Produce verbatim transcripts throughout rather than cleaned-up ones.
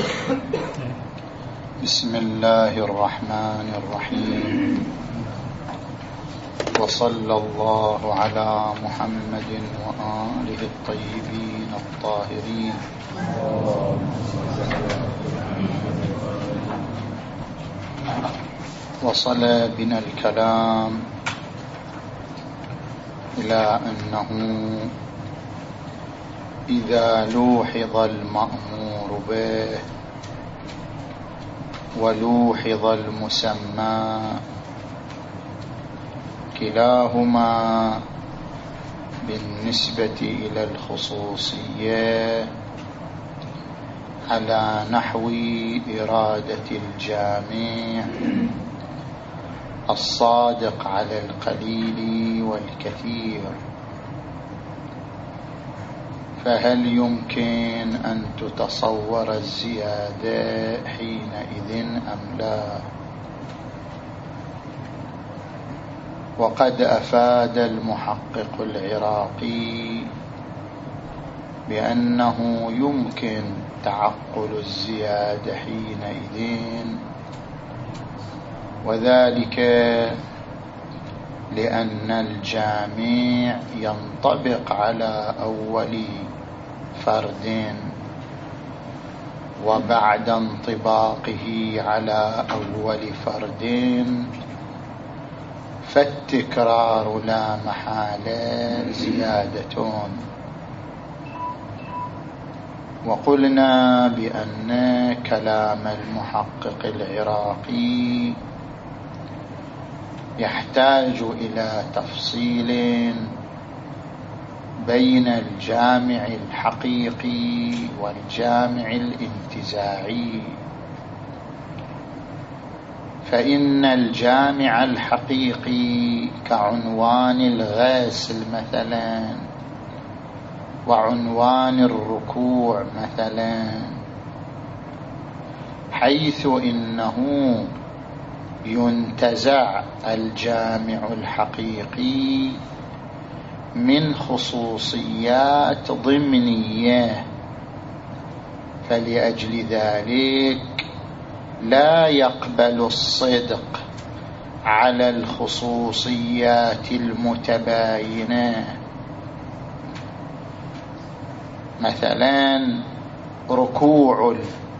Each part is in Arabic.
بسم الله الرحمن الرحيم، وصلى الله على محمد وآله الطيبين الطاهرين. وصل بنا الكلام إلى أنه إذا لوحظ المأمور به ولوحظ المسمى كلاهما بالنسبة إلى الخصوصية على نحو إرادة الجامع الصادق على القليل والكثير. فهل يمكن أن تتصور الزيادة حينئذ أم لا؟ وقد أفاد المحقق العراقي بأنه يمكن تعقل الزيادة حينئذ، وذلك لأن الجامع ينطبق على أول فرد، وبعد انطباقه على أول فرد فالتكرار لا محالة زيادة. وقلنا بأن كلام المحقق العراقي يحتاج إلى تفصيل بين الجامع الحقيقي والجامع الانتزاعي. فإن الجامع الحقيقي كعنوان الغسل مثلا وعنوان الركوع مثلا، حيث إنه ينتزع الجامع الحقيقي من خصوصيات ضمنية، فلأجل ذلك لا يقبل الصدق على الخصوصيات المتباينة. مثلا ركوع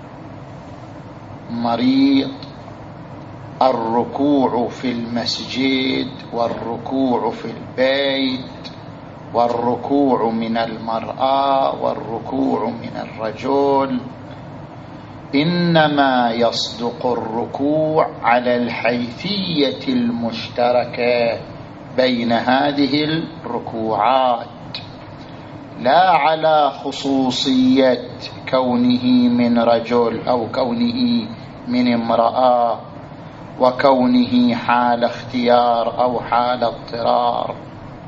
المريض، الركوع في المسجد، والركوع في البيت، والركوع من المرأة، والركوع من الرجل، إنما يصدق الركوع على الحيثية المشتركة بين هذه الركوعات، لا على خصوصية كونه من رجل أو كونه من امرأة وكونه حال اختيار أو حال اضطرار.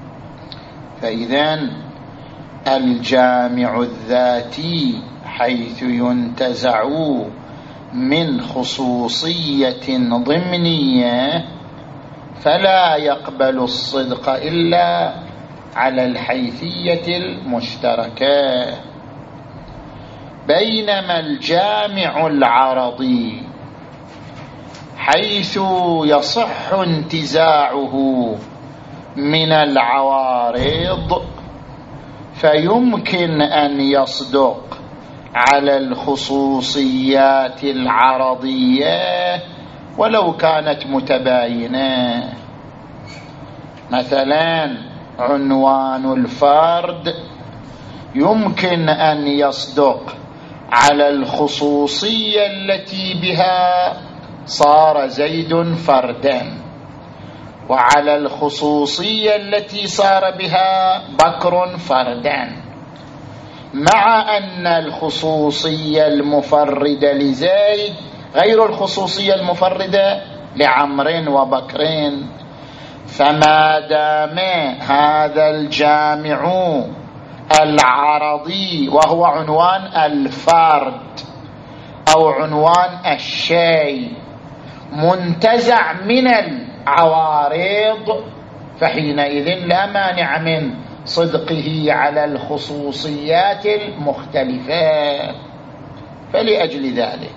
فإذن الجامع الذاتي حيث ينتزع من خصوصية ضمنية فلا يقبل الصدق إلا على الحيثية المشتركة، بينما الجامع العرضي حيث يصح انتزاعه من العوارض فيمكن أن يصدق على الخصوصيات العرضية ولو كانت متباينة. مثلا عنوان الفرد يمكن أن يصدق على الخصوصية التي بها صار زيد فردا، وعلى الخصوصية التي صار بها بكر فردا، مع أن الخصوصية المفردة لزيد غير الخصوصية المفردة لعمر وبكر. فما دام هذا الجامع العرضي وهو عنوان الفرد أو عنوان الشيء منتزع من العوارض، فحينئذ لا مانع من صدقه على الخصوصيات المختلفة. فلأجل ذلك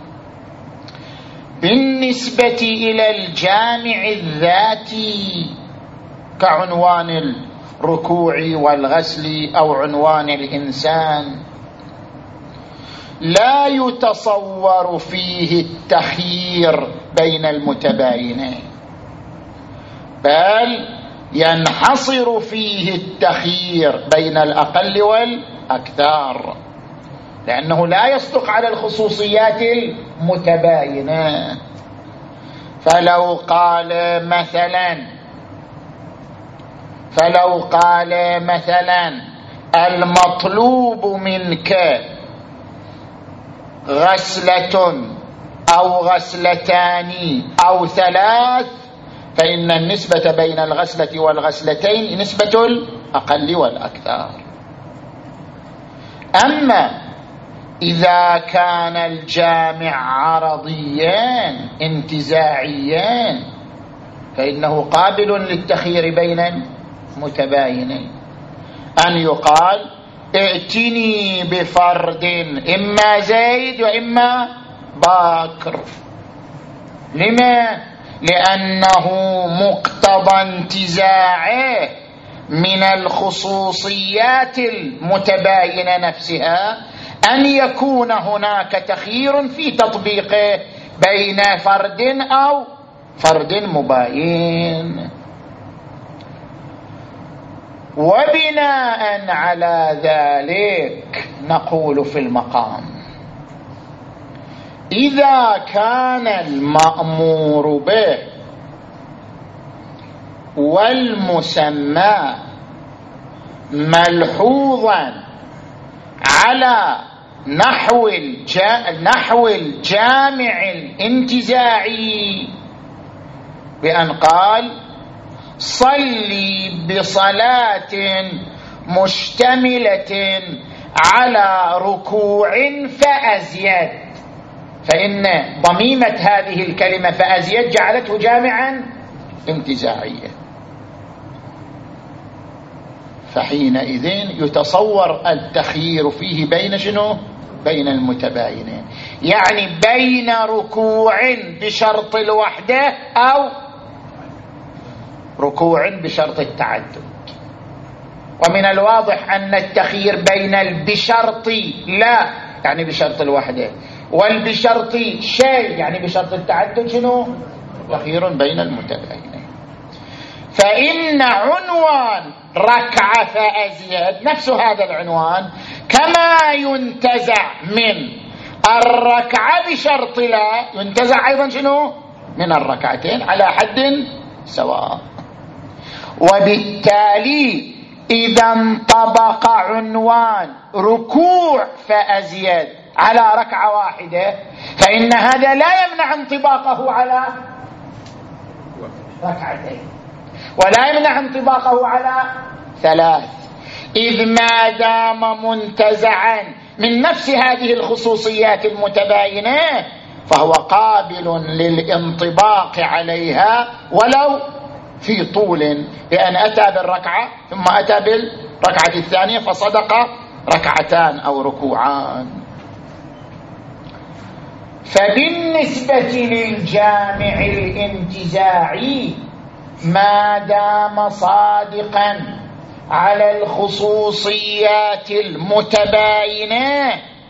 بالنسبة إلى الجامع الذاتي كعنوان الركوع والغسل أو عنوان الإنسان لا يتصور فيه التخيير بين المتباينين، بل ينحصر فيه التخيير بين الأقل والأكثر، لأنه لا يصدق على الخصوصيات المتباينة. فلو قال مثلا فلو قال مثلا المطلوب منك غسلة أو غسلتان أو ثلاث، فإن النسبة بين الغسلة والغسلتين نسبة الأقل والأكثر. أما إذا كان الجامع عرضيان انتزاعيان فإنه قابل للتخيير بين المتباينين، أن يقال ائتني بفرد إما زيد وإما باكر. لما؟ لأنه مقتضى انتزاعه من الخصوصيات المتباينة نفسها أن يكون هناك تخيير في تطبيقه بين فرد أو فرد مباين. وبناء على ذلك نقول في المقام: إذا كان المأمور به والمسمى ملحوظا على نحو نحو الجامع الانتزاعي بأن قال صلي بصلاة مشتملة على ركوع فأزيد، فإن ضميمة هذه الكلمة فأزيد جعلته جامعا انتزاعيا، فحينئذ يتصور التخيير فيه بين شنو؟ بين المتباينين، يعني بين ركوع بشرط الوحدة أو ركوع بشرط التعدد. ومن الواضح أن التخيير بين البشرط لا يعني بشرط الوحدة والبشرط شيء يعني بشرط التعدد شنو؟ تخيير بين المتباينين. فإن عنوان ركعة فأزيد نفس هذا العنوان كما ينتزع من الركعة بشرط لا ينتزع أيضا شنو؟ من الركعتين على حد سواء. وبالتالي إذا انطبق عنوان ركوع فأزيد على ركعة واحدة فإن هذا لا يمنع انطباقه على ركعتين ولا يمنع انطباقه على ثلاث، إذ ما دام منتزعا من نفس هذه الخصوصيات المتباينة فهو قابل للانطباق عليها ولو في طول، بأن أتى بالركعة ثم أتى بالركعة الثانية فصدق ركعتان أو ركوعان. فبالنسبة للجامع الانتزاعي ما دام صادقا على الخصوصيات المتباينة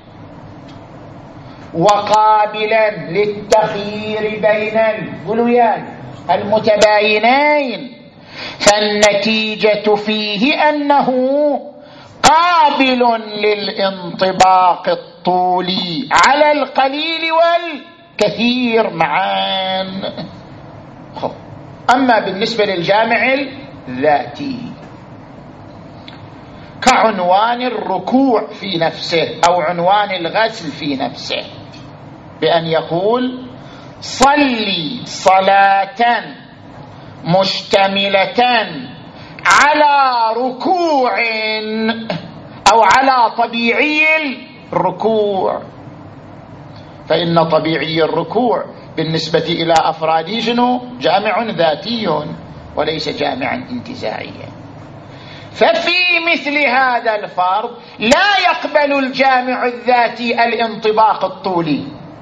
وقابلا للتخيير بين الجلويان المتباينين فالنتيجة فيه أنه قابل للانطباق الطولي على القليل والكثير معا. أما بالنسبة للجامع الذاتي كعنوان الركوع في نفسه أو عنوان الغسل في نفسه بأن يقول صلي صلاة مشتملة على ركوع أو على طبيعي الركوع، فإن طبيعي الركوع بالنسبة إلى أفراده شنو؟ جامع ذاتي وليس جامعا انتزاعيا. ففي مثل هذا الفرض لا يقبل الجامع الذاتي الانطباق الطولي،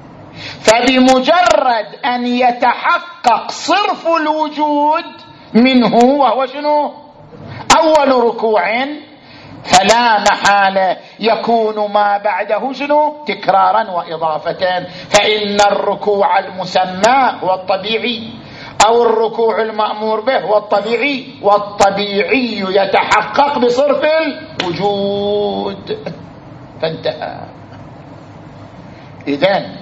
فبمجرد أن يتحقق صرف الوجود منه وهو شنو؟ أول ركوع، فلا محالة يكون ما بعده شنو؟ تكرارا وإضافة. فإن الركوع المسمى هو الطبيعي، أو الركوع المأمور به هو الطبيعي، والطبيعي يتحقق بصرف الوجود. فانتهى. إذن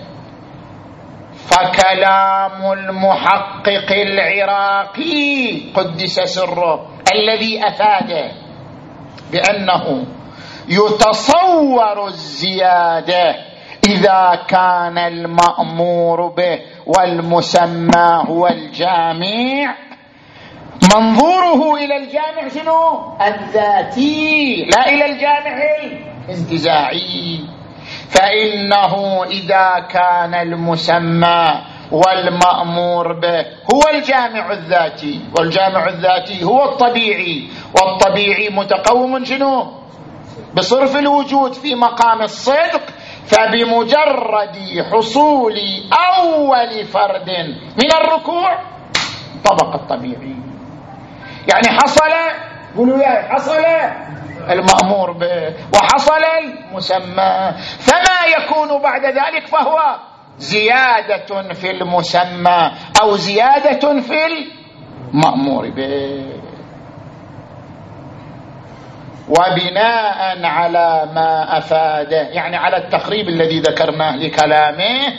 فكلام المحقق العراقي قدس سره الذي أفاد بأنه يتصور الزيادة إذا كان المأمور به والمسمى هو الجامع، منظوره إلى الجامع شنو؟ الذاتي، لا إلى الجامع الانتزاعي. فإنه إذا كان المسمى والمأمور به هو الجامع الذاتي، والجامع الذاتي هو الطبيعي، والطبيعي متقوم شنو؟ بصرف الوجود في مقام الصدق، فبمجرد حصول أول فرد من الركوع طبق الطبيعي. يعني حصل، قولوا يا حصل المأمور به وحصل المسمى، فما يكون بعد ذلك فهو زيادة في المسمى أو زيادة في المأمور به. وبناء على ما أفاده، يعني على التقريب الذي ذكرناه لكلامه،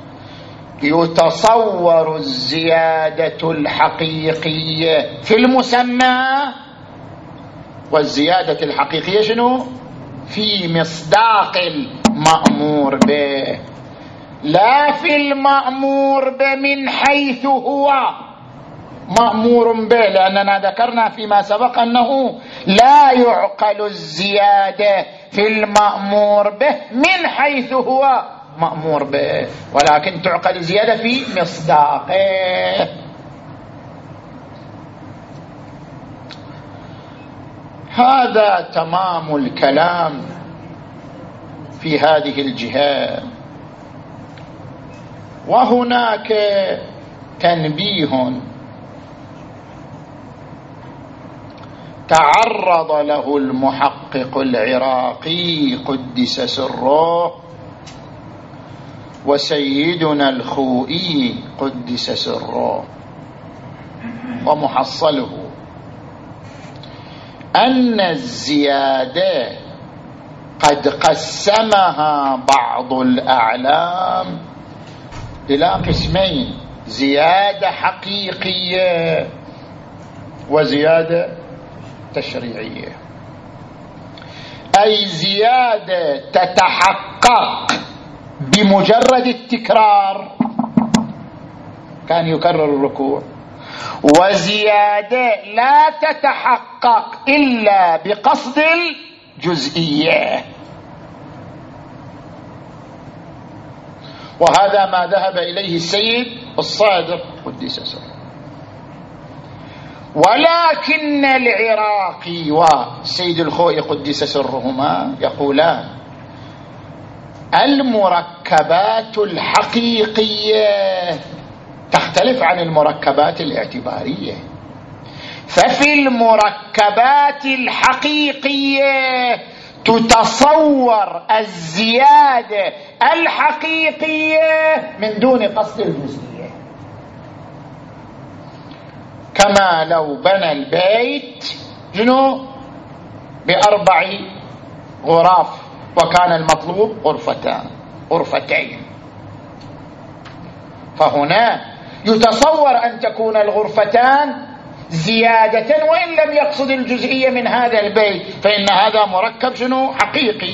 يتصور الزيادة الحقيقية في المسمى، والزيادة الحقيقية شنو؟ في مصداق المأمور به، لا في المأمور به من حيث هو مأمور به، لأننا ذكرنا فيما سبق أنه لا يعقل الزيادة في المأمور به من حيث هو مأمور به، ولكن تعقل الزيادة في مصداقه. هذا تمام الكلام في هذه الجهة. وهناك تنبيه تعرض له المحقق العراقي قدس سره وسيدنا الخوئي قدس سره، ومحصله أن الزيادة قد قسمها بعض الأعلام إلى قسمين: زيادة حقيقية وزيادة تشريعية. أي زيادة تتحقق بمجرد التكرار، كان يكرر الركوع، وزيادة لا تتحقق إلا بقصد الجزئية. وهذا ما ذهب إليه السيد الصادق قدس سره. ولكن العراقي والسيد الخوئي قدس سرهما يقولان المركبات الحقيقية تختلف عن المركبات الاعتبارية. ففي المركبات الحقيقية تتصور الزيادة الحقيقية من دون قصد الجزئية، كما لو بنى البيت جنو بأربع غرف وكان المطلوب غرفتان غرفتين، فهنا يتصور أن تكون الغرفتان زيادة وإن لم يقصد الجزئية من هذا البيت، فإن هذا مركب شنو حقيقي.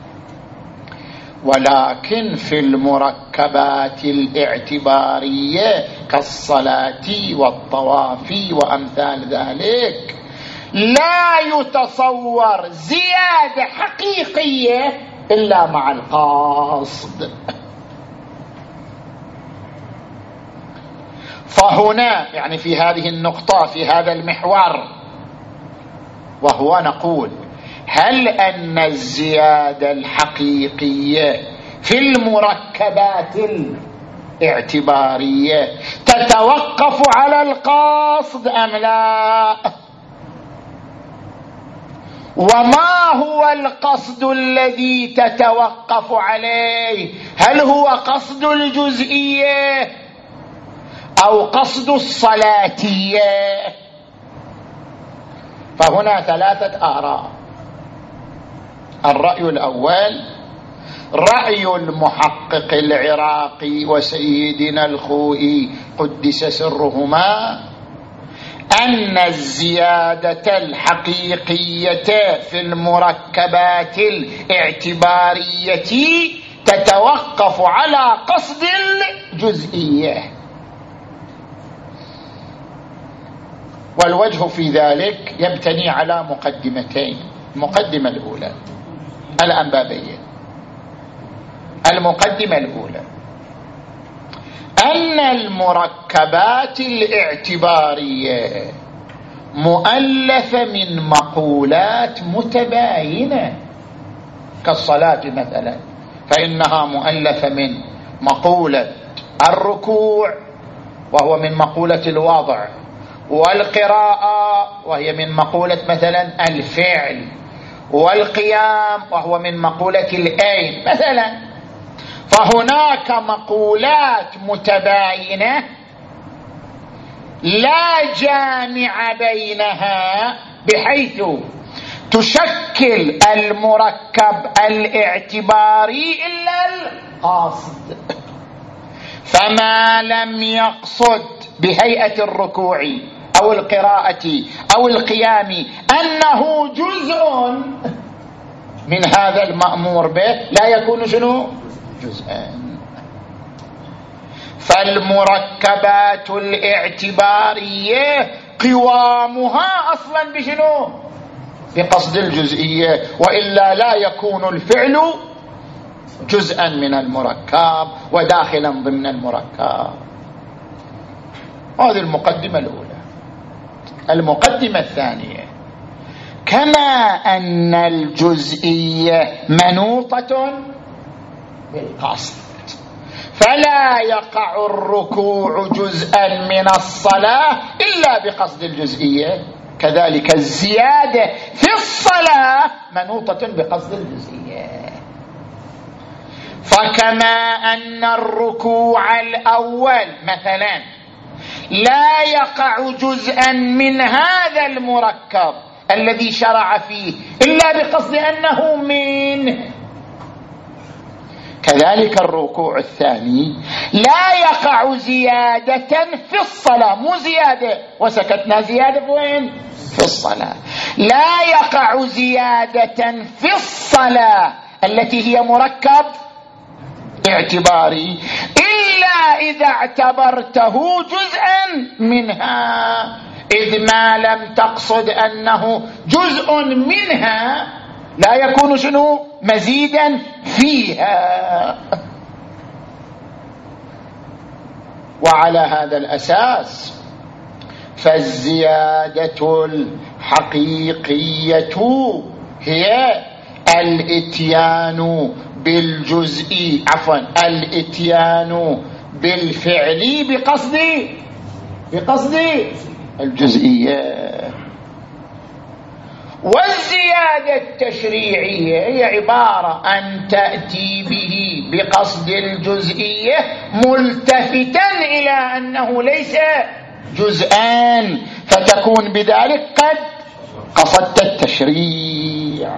ولكن في المركبات الاعتبارية كالصلاة والطواف وأمثال ذلك لا يتصور زيادة حقيقية إلا مع القصد. فهنا يعني في هذه النقطة، في هذا المحور، وهو نقول هل أن الزيادة الحقيقية في المركبات الاعتبارية تتوقف على القصد أم لا؟ وما هو القصد الذي تتوقف عليه؟ هل هو قصد الجزئية أو قصد الصلاتية؟ فهنا ثلاثة آراء. الرأي الأول رأي المحقق العراقي وسيدنا الخوئي قدس سرهما، أن الزيادة الحقيقية في المركبات الاعتبارية تتوقف على قصد الجزئية. والوجه في ذلك يبتني على مقدمتين. المقدمة الأولى الأنبابية. المقدمة الأولى أن المركبات الاعتبارية مؤلفة من مقولات متباينة، كالصلاة مثلا فإنها مؤلفة من مقولة الركوع وهو من مقولة الوضع، والقراءة وهي من مقولة مثلا الفعل، والقيام وهو من مقولة الأين مثلا. فهناك مقولات متباينة لا جامع بينها بحيث تشكل المركب الاعتباري إلا القاصد. فما لم يقصد بهيئة الركوع أو القراءة أو القيام أنه جزء من هذا المأمور به لا يكون شنو؟ جزءا. فالمركبات الاعتبارية قوامها أصلا بشنو؟ بقصد الجزئية، وإلا لا يكون الفعل جزءا من المركب وداخلا ضمن المركب. هذه المقدمة الأولى. المقدمة الثانية، كما أن الجزئية منوطة بالقصد فلا يقع الركوع جزءا من الصلاة إلا بقصد الجزئية، كذلك الزيادة في الصلاة منوطة بقصد الجزئية. فكما أن الركوع الأول مثلا لا يقع جزءا من هذا المركب الذي شرع فيه إلا بقصد أنه منه، كذلك الركوع الثاني لا يقع زيادة في الصلاة، مو زيادة وسكتنا، زيادة وين؟ في الصلاة. لا يقع زيادة في الصلاة التي هي مركب اعتباري إلا إذا اعتبرته جزءا منها، إذ ما لم تقصد أنه جزء منها لا يكون شنو؟ مزيدا فيها. وعلى هذا الأساس فالزيادة الحقيقية هي الاتيان بالجزء عفوا الاتيان بالفعل بقصد بقصد الجزئية. والزيادة التشريعية هي عبارة أن تأتي به بقصد الجزئية ملتفتا إلى أنه ليس جزءان، فتكون بذلك قد قصدت التشريع.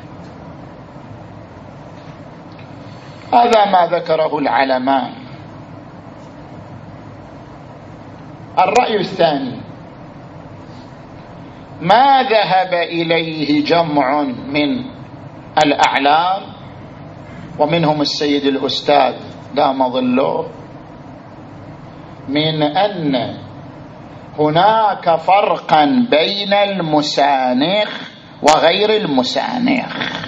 هذا ما ذكره العلماء. الرأي الثاني ما ذهب إليه جمع من الأعلام ومنهم السيد الأستاذ دام ظله من أن هناك فرقا بين المسانخ وغير المسانخ.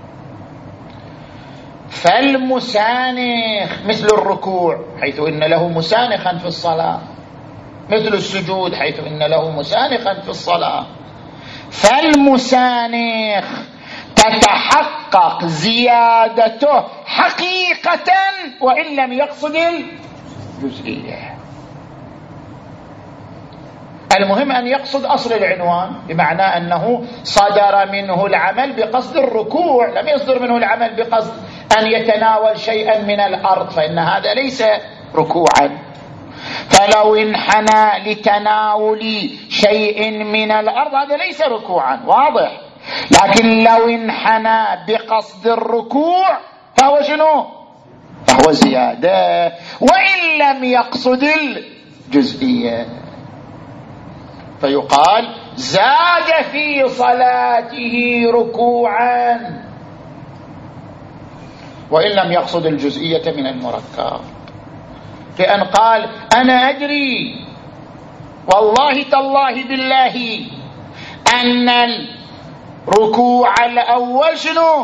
فالمسانخ مثل الركوع حيث إن له مسانخا في الصلاة، مثل السجود حيث إن له مسانخا في الصلاة، فالمسانخ تتحقق زيادته حقيقة وإن لم يقصد الجزئية. المهم أن يقصد أصل العنوان، بمعنى أنه صدر منه العمل بقصد الركوع، لم يصدر منه العمل بقصد أن يتناول شيئا من الأرض، فإن هذا ليس ركوعا. فلو انحنى لتناول شيء من الأرض هذا ليس ركوعا، واضح. لكن لو انحنى بقصد الركوع فهو شنو؟ فهو زيادة وإن لم يقصد الجزئية، فيقال زاد في صلاته ركوعا وإن لم يقصد الجزئية من المركب. لأن قال أنا أدري والله تالله بالله أن الركوع الأول شنو؟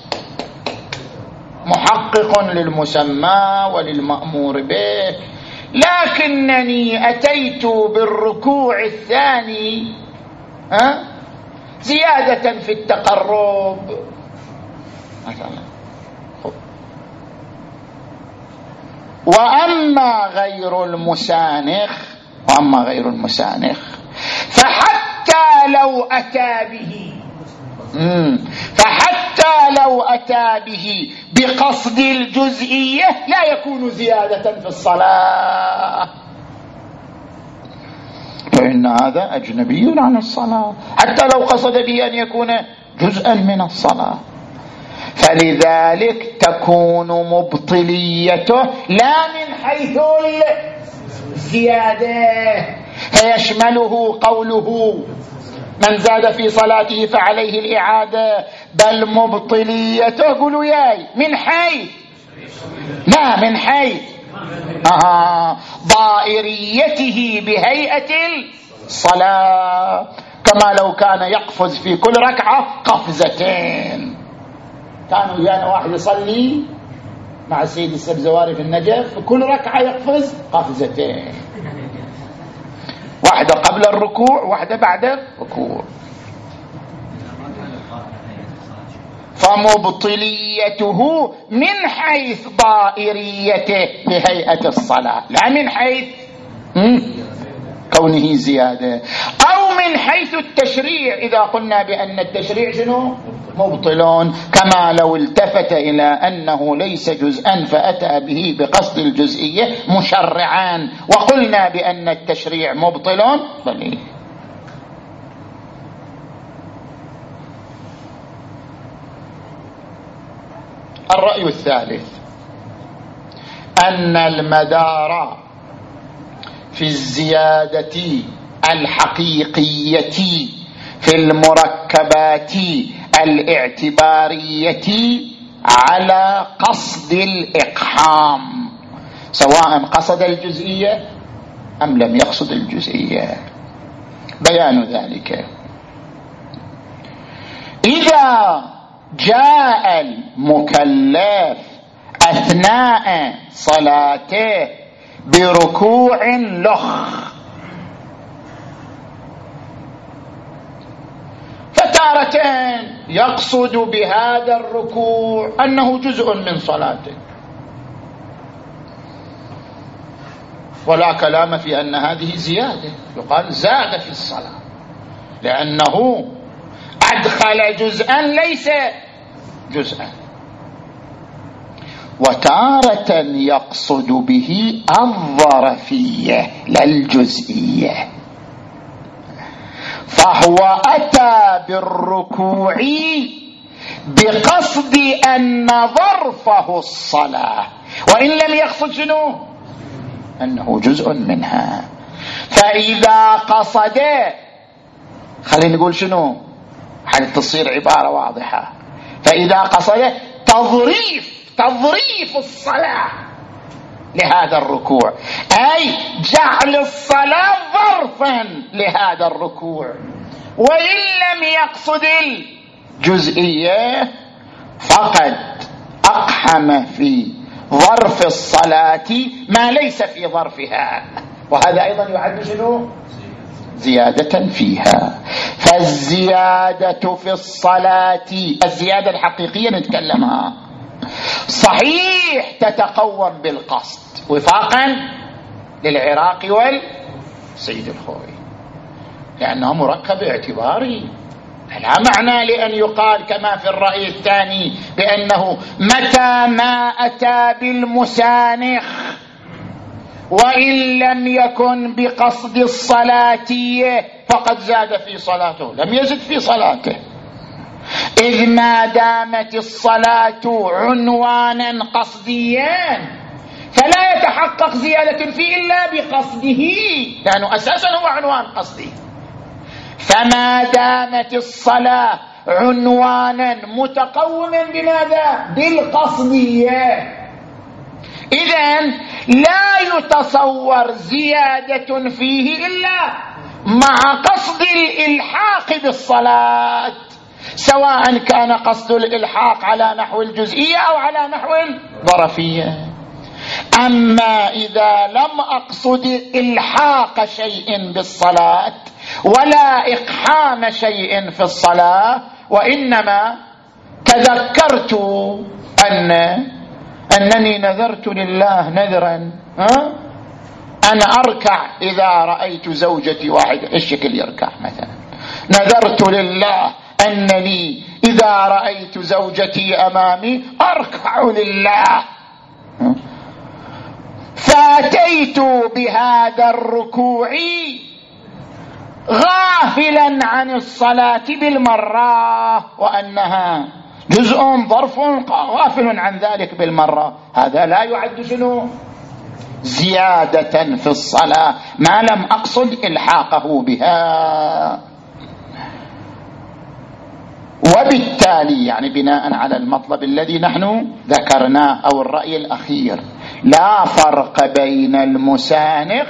محقق للمسمى وللمأمور به، لكنني أتيت بالركوع الثاني ها زيادة في التقرب مثلا. وأما غير المسانخ وأما غير المسانخ فحتى لو أتى به مم. فحتى لو أتى به بقصد الجزئية لا يكون زيادة في الصلاة، فإن هذا أجنبي عن الصلاة حتى لو قصد به أن يكون جزءا من الصلاة. فلذلك تكون مبطليته لا من حيث الزيادة، فيشمله قوله من زاد في صلاته فعليه الإعادة، بل مبطليته قولوا ياي من حيث لا من حيث آه ضائريته بهيئة الصلاة، كما لو كان يقفز في كل ركعة قفزتين. كانوا يعني واحد يصلي مع السيد السبزواري في النجف في كل ركعة يقفز قفزتين، واحدة قبل الركوع واحدة بعد الركوع. فمبطليته من حيث ضائريته بهيئة الصلاة، لا من حيث كونه زيادة، أو من حيث التشريع إذا قلنا بأن التشريع شنو؟ مبطلون، كما لو التفت إلى أنه ليس جزءا فأتى به بقصد الجزئية مشرعان وقلنا بأن التشريع مبطلون بل. الرأي الثالث أن المدار في الزيادة الحقيقية في المركبات الاعتبارية على قصد الإقحام، سواء قصد الجزئية أم لم يقصد الجزئية. بيان ذلك إذا جاء المكلف أثناء صلاته بركوع لخ، فتارة يقصد بهذا الركوع أنه جزء من صلاته، ولا كلام في أن هذه زيادة، يقال زاد في الصلاة لأنه أدخل جزءا ليس جزءا. وتارة يقصد به الظرفية لا الجزئية، فهو أتى بالركوع بقصد أن ظرفه الصلاة وإن لم يقصد شنو؟ أنه جزء منها. فإذا قصد، خلينا نقول شنو حتى تصير عبارة واضحة، فإذا قصد تظريف تظريف الصلاة لهذا الركوع، أي جعل الصلاة ظرفا لهذا الركوع، وإن لم يقصد الجزئية فقد أقحم في ظرف الصلاة ما ليس في ظرفها، وهذا أيضا يعد شنو؟ زيادة فيها. فالزيادة في الصلاة الزيادة الحقيقية نتكلمها صحيح تتقوم بالقصد وفاقا للعراقي والسيد الخوي لأنه مركب اعتباري. لا معنى لأن يقال كما في الرأي الثاني بأنه متى ما أتى بالمسانخ وإن لم يكن بقصد الصلاتية فقد زاد في صلاته، لم يزد في صلاته، إذ ما دامت الصلاة عنوانا قصديا فلا يتحقق زيادة فيه إلا بقصده لأنه أساسا هو عنوان قصدي. فما دامت الصلاة عنوانا متقوما بماذا؟ بالقصدية، إذن لا يتصور زيادة فيه إلا مع قصد الإلحاق بالصلاة، سواء كان قصد الإلحاق على نحو الجزئية أو على نحو الظرفية. أما إذا لم أقصد إلحاق شيء بالصلاة ولا إقحام شيء في الصلاة وإنما تذكرت أن أنني نذرت لله نذرا ها؟ أنا أركع إذا رأيت زوجتي واحدة الشكل يركع مثلا، نذرت لله أنني إذا رأيت زوجتي أمامي أركع لله، فأتيت بهذا الركوع غافلا عن الصلاة بالمرة وأنها جزء ظرف غافل عن ذلك بالمرة، هذا لا يعد شنو؟ زيادة في الصلاة ما لم أقصد إلحاقه بها. وبالتالي يعني بناء على المطلب الذي نحن ذكرناه أو الرأي الأخير لا فرق بين المسانخ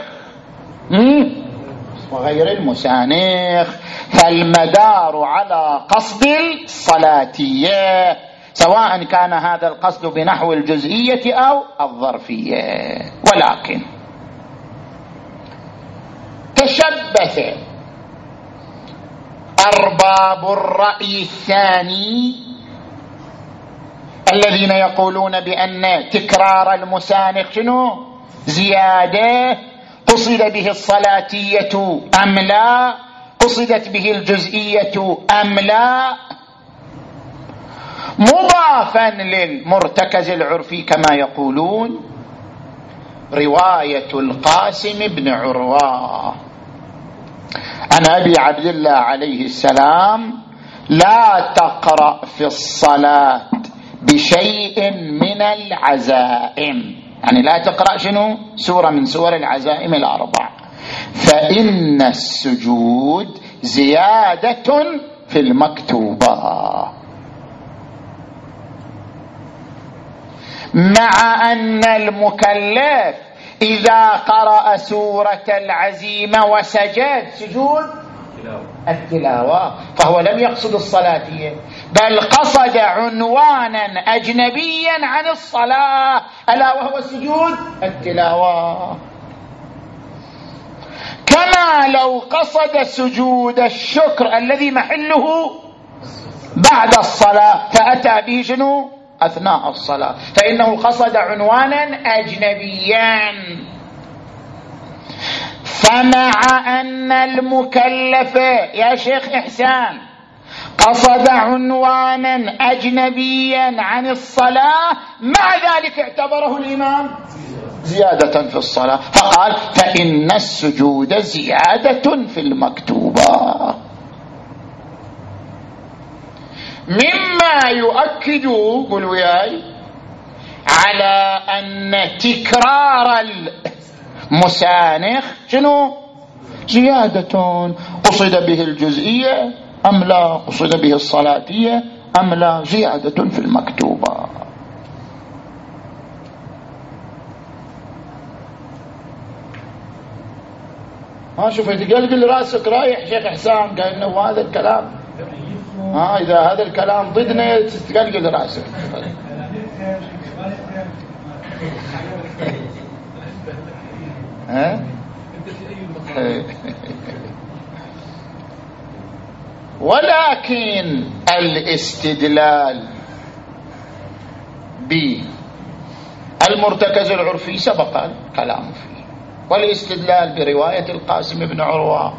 وغير المسانخ، فالمدار على قصد الصلاتية سواء كان هذا القصد بنحو الجزئية أو الظرفية. ولكن تشبث أرباب الرأي الثاني الذين يقولون بأن تكرار المسانخ شنو؟ زيادة، قصد به الصلاتية أم لا؟ قصدت به الجزئية أم لا؟ مضافا للمرتكز العرفي كما يقولون رواية القاسم بن عروة عن أبي عبد الله عليه السلام لا تقرأ في الصلاة بشيء من العزائم، يعني لا تقرأ شنو؟ سورة من سور العزائم الأربع، فإن السجود زيادة في المكتوبة، مع أن المكلف إذا قرأ سورة العزيمة وسجد سجود التلاوة فهو لم يقصد الصلاتية بل قصد عنوانا أجنبيا عن الصلاة ألا وهو سجود التلاوة. كما لو قصد سجود الشكر الذي محله بعد الصلاة فأتى به شنو؟ أثناء الصلاة، فإنه قصد عنوانا أجنبيا. فمع أن المكلف يا شيخ إحسان قصد عنوانا أجنبيا عن الصلاة مع ذلك اعتبره الإمام زيادة في الصلاة فقال فإن السجود زيادة في المكتوبة، مما يؤكد قولوا وياي على أن تكرار المسانخ شنو؟ زيادة، قصد به الجزئية أم لا؟ قصد به الصلاتية أم لا؟ زيادة في المكتوبة. ها شوف تقلقل راسك رايح شيخ حسام قال إنه هذا الكلام ها إذا هذا الكلام ضدنا تقلقل راسك. ها ولكن الاستدلال بالمرتكز العرفي سبق الكلام فيه، والاستدلال برواية القاسم بن عروة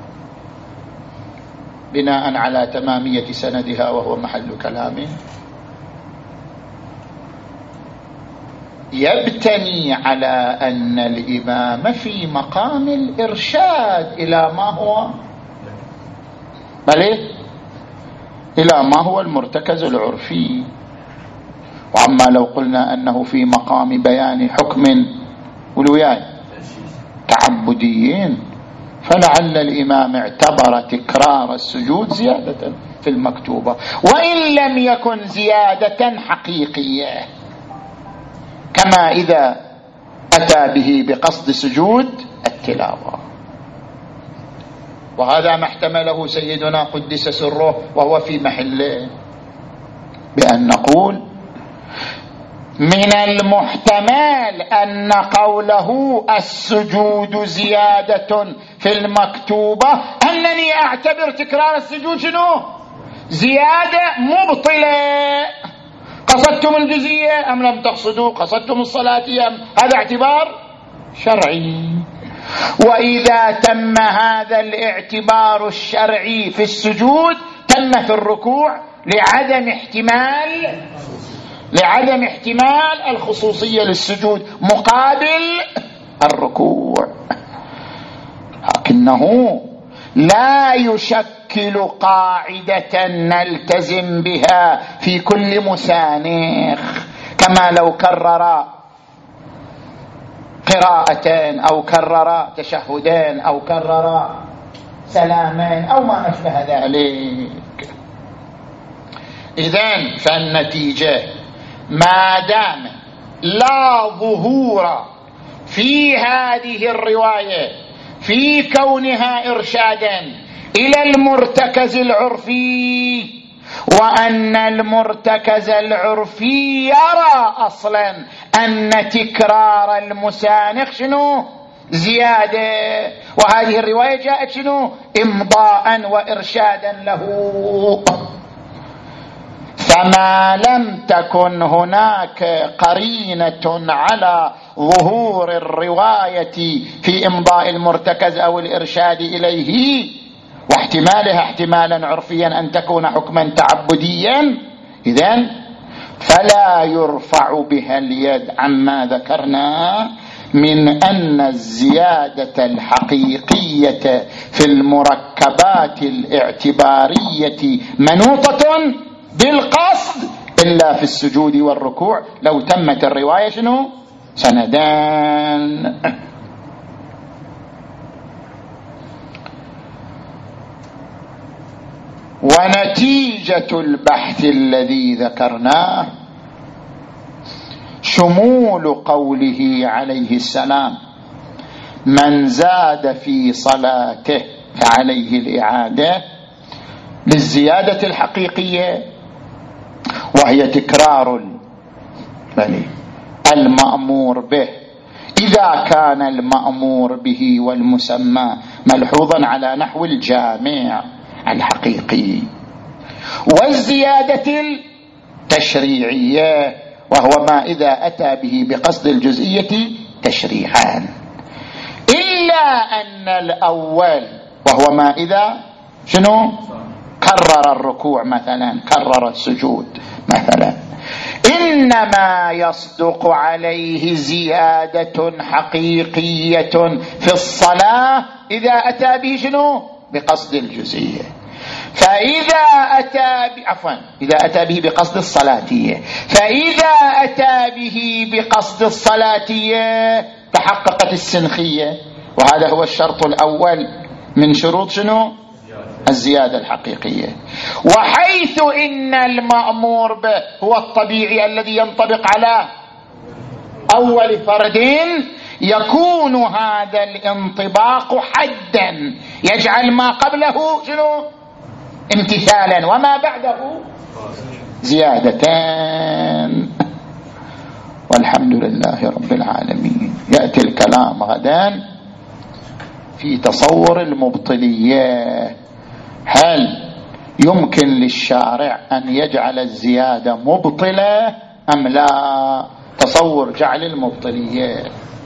بناء على تمامية سندها وهو محل كلامه يبتني على أن الإمام في مقام الإرشاد إلى ما هو بلى إلى ما هو المرتكز العرفي. وعما لو قلنا أنه في مقام بيان حكم ولوياي تعبديين فلعل الإمام اعتبر تكرار السجود زيادة في المكتوبة، وإن لم يكن زيادة حقيقية، كما إذا أتى به بقصد سجود التلاوة. وهذا ما احتمله سيدنا قدس سره وهو في محله، بأن نقول من المحتمل أن قوله السجود زيادة في المكتوبة أنني أعتبر تكرار السجود شنو؟ زيادة مبطلة. قصدتم الجزية أم لم تقصدوا؟ قصدتم الصلاة أم؟ هذا اعتبار شرعي. وإذا تم هذا الاعتبار الشرعي في السجود تم في الركوع لعدم احتمال لعدم احتمال الخصوصية للسجود مقابل الركوع، لكنه لا يشكل قاعدة نلتزم بها في كل مسانخ، كما لو كرر قراءتين أو كرر تشهدين أو كرر سلامين أو ما أشبه ذلك. إذن فالنتيجة ما دام لا ظهور في هذه الرواية في كونها إرشادا إلى المرتكز العرفي، وأن المرتكز العرفي يرى أصلا أن تكرار المسانخ شنو؟ زيادة، وهذه الرواية جاءت شنو؟ إمضاء وإرشادا له. فما لم تكن هناك قرينة على ظهور الرواية في إمضاء المرتكز أو الإرشاد إليه واحتمالها احتمالا عرفيا أن تكون حكما تعبديا، إذن فلا يرفع بها اليد عما ذكرنا من أن الزيادة الحقيقية في المركبات الاعتبارية منوطة بالقصد إلا في السجود والركوع لو تمت الرواية شنو؟ سندان. ونتيجة البحث الذي ذكرناه شمول قوله عليه السلام من زاد في صلاته فعليه الإعادة للزيادة الحقيقية، وهي تكرار المأمور به إذا كان المأمور به والمسمى ملحوظا على نحو الجامع الحقيقي، والزيادة التشريعية وهو ما إذا أتى به بقصد الجزئية تشريعا، إلا أن الأول وهو ما إذا شنو؟ كرر الركوع مثلا، كرر السجود مثلا، إنما يصدق عليه زيادة حقيقية في الصلاة إذا أتى به شنو؟ بقصد الجزئية. فإذا أتى ب... عفوا إذا أتى به بقصد الصلاتية، فإذا أتى به بقصد الصلاتية تحققت السنخية، وهذا هو الشرط الأول من شروط شنو؟ الزيادة الحقيقية. وحيث إن المأمور به هو الطبيعي الذي ينطبق على أول فرد، يكون هذا الانطباق حدا يجعل ما قبله شنو؟ امتثالا وما بعده زيادتان. والحمد لله رب العالمين. يأتي الكلام غدا في تصور المبطلية، هل يمكن للشارع أن يجعل الزيادة مبطلة أم لا؟ تصور جعل المبطلية